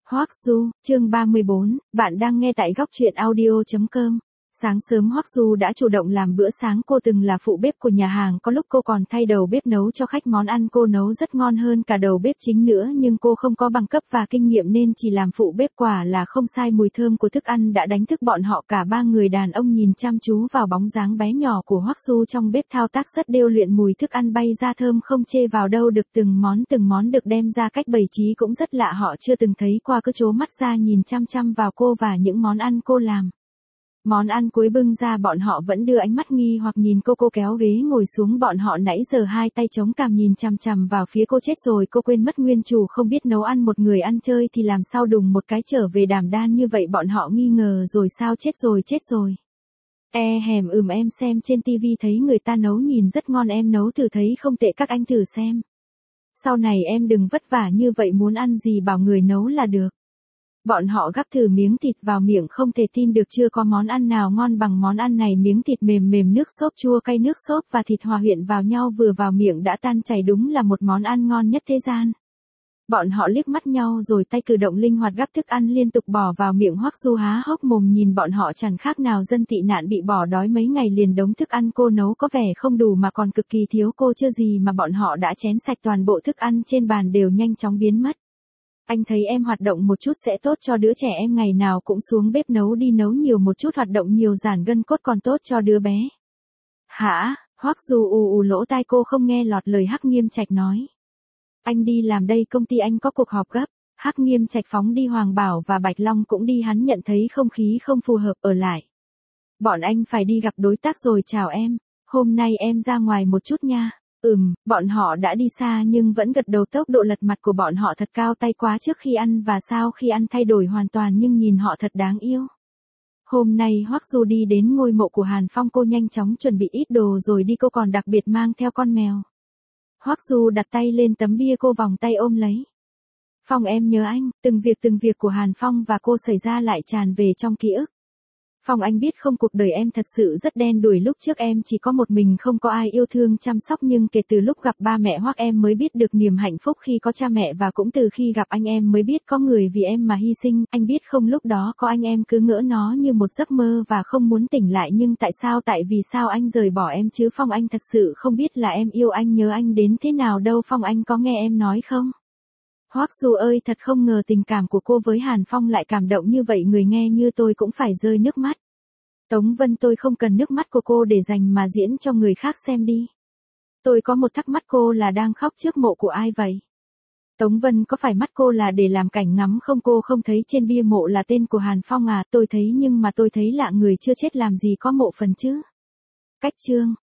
Hoắc Du, chương 34, bạn đang nghe tại góc truyện audio.com. Sáng sớm Hoắc Du đã chủ động làm bữa sáng, cô từng là phụ bếp của nhà hàng, có lúc cô còn thay đầu bếp nấu cho khách, món ăn cô nấu rất ngon hơn cả đầu bếp chính nữa, nhưng cô không có bằng cấp và kinh nghiệm nên chỉ làm phụ bếp, quả là không sai. Mùi thơm của thức ăn đã đánh thức bọn họ, cả ba người đàn ông nhìn chăm chú vào bóng dáng bé nhỏ của Hoắc Du trong bếp, thao tác rất điêu luyện, mùi thức ăn bay ra thơm không chê vào đâu được, từng món được đem ra cách bày trí cũng rất lạ, họ chưa từng thấy qua, cứ trố mắt ra nhìn chăm chăm vào cô và những món ăn cô làm. Món ăn cuối bưng ra, bọn họ vẫn đưa ánh mắt nghi hoặc nhìn cô kéo ghế ngồi xuống, bọn họ nãy giờ hai tay chống cằm nhìn chằm chằm vào phía cô. Chết rồi, cô quên mất nguyên chủ không biết nấu ăn, một người ăn chơi thì làm sao đùng một cái trở về đảm đan như vậy, bọn họ nghi ngờ rồi sao, chết rồi. Em xem trên tivi thấy người ta nấu nhìn rất ngon, em nấu thử thấy không tệ, các anh thử xem. Sau này em đừng vất vả như vậy, muốn ăn gì bảo người nấu là được. Bọn họ gắp thử miếng thịt vào miệng, không thể tin được, chưa có món ăn nào ngon bằng món ăn này, miếng thịt mềm, nước sốt chua cay, nước sốt và thịt hòa quyện vào nhau, vừa vào miệng đã tan chảy, đúng là một món ăn ngon nhất thế gian. Bọn họ liếc mắt nhau rồi tay cử động linh hoạt gắp thức ăn liên tục bỏ vào miệng. Hoắc Du há hốc mồm nhìn bọn họ, chẳng khác nào dân tị nạn bị bỏ đói mấy ngày liền, đống thức ăn cô nấu có vẻ không đủ mà còn cực kỳ thiếu, cô chưa gì mà bọn họ đã chén sạch, toàn bộ thức ăn trên bàn đều nhanh chóng biến mất. Anh thấy em hoạt động một chút sẽ tốt cho đứa trẻ em, ngày nào cũng xuống bếp nấu đi, nấu nhiều một chút, hoạt động nhiều giãn gân cốt còn tốt cho đứa bé. Hả? Hoắc Du lỗ tai cô không nghe lọt lời Hắc Nghiêm Trạch nói. Anh đi làm đây, công ty anh có cuộc họp gấp. Hắc Nghiêm Trạch phóng đi, Hoàng Bảo và Bạch Long cũng đi, hắn nhận thấy không khí không phù hợp ở lại. Bọn anh phải đi gặp đối tác rồi, chào em. Hôm nay em ra ngoài một chút nha. Bọn họ đã đi xa nhưng vẫn gật đầu, tốc độ lật mặt của bọn họ thật cao tay quá trước khi ăn và sau khi ăn thay đổi hoàn toàn, nhưng nhìn họ thật đáng yêu. Hôm nay Hoắc Du đi đến ngôi mộ của Hàn Phong, cô nhanh chóng chuẩn bị ít đồ rồi đi, cô còn đặc biệt mang theo con mèo. Hoắc Du đặt tay lên tấm bia, cô vòng tay ôm lấy. Phong em nhớ anh, từng việc của Hàn Phong và cô xảy ra lại tràn về trong ký ức. Phong anh biết không, cuộc đời em thật sự rất đen đủi, lúc trước em chỉ có một mình, không có ai yêu thương chăm sóc, nhưng kể từ lúc gặp ba mẹ Hoắc em mới biết được niềm hạnh phúc khi có cha mẹ, và cũng từ khi gặp anh em mới biết có người vì em mà hy sinh. Anh biết không, lúc đó có anh em cứ ngỡ nó như một giấc mơ và không muốn tỉnh lại, nhưng tại vì sao anh rời bỏ em chứ Phong, anh thật sự không biết là em yêu anh, nhớ anh đến thế nào đâu Phong, anh có nghe em nói không? Hoắc Du ơi, thật không ngờ tình cảm của cô với Hàn Phong lại cảm động như vậy, người nghe như tôi cũng phải rơi nước mắt. Tống Vân, tôi không cần nước mắt của cô để dành mà diễn cho người khác xem đi. Tôi có một thắc mắc, cô là đang khóc trước mộ của ai vậy? Tống Vân, có phải mắt cô là để làm cảnh ngắm không? Cô không thấy trên bia mộ là tên của Hàn Phong à? Tôi thấy, nhưng mà tôi thấy lạ, người chưa chết làm gì có mộ phần chứ? Cách chương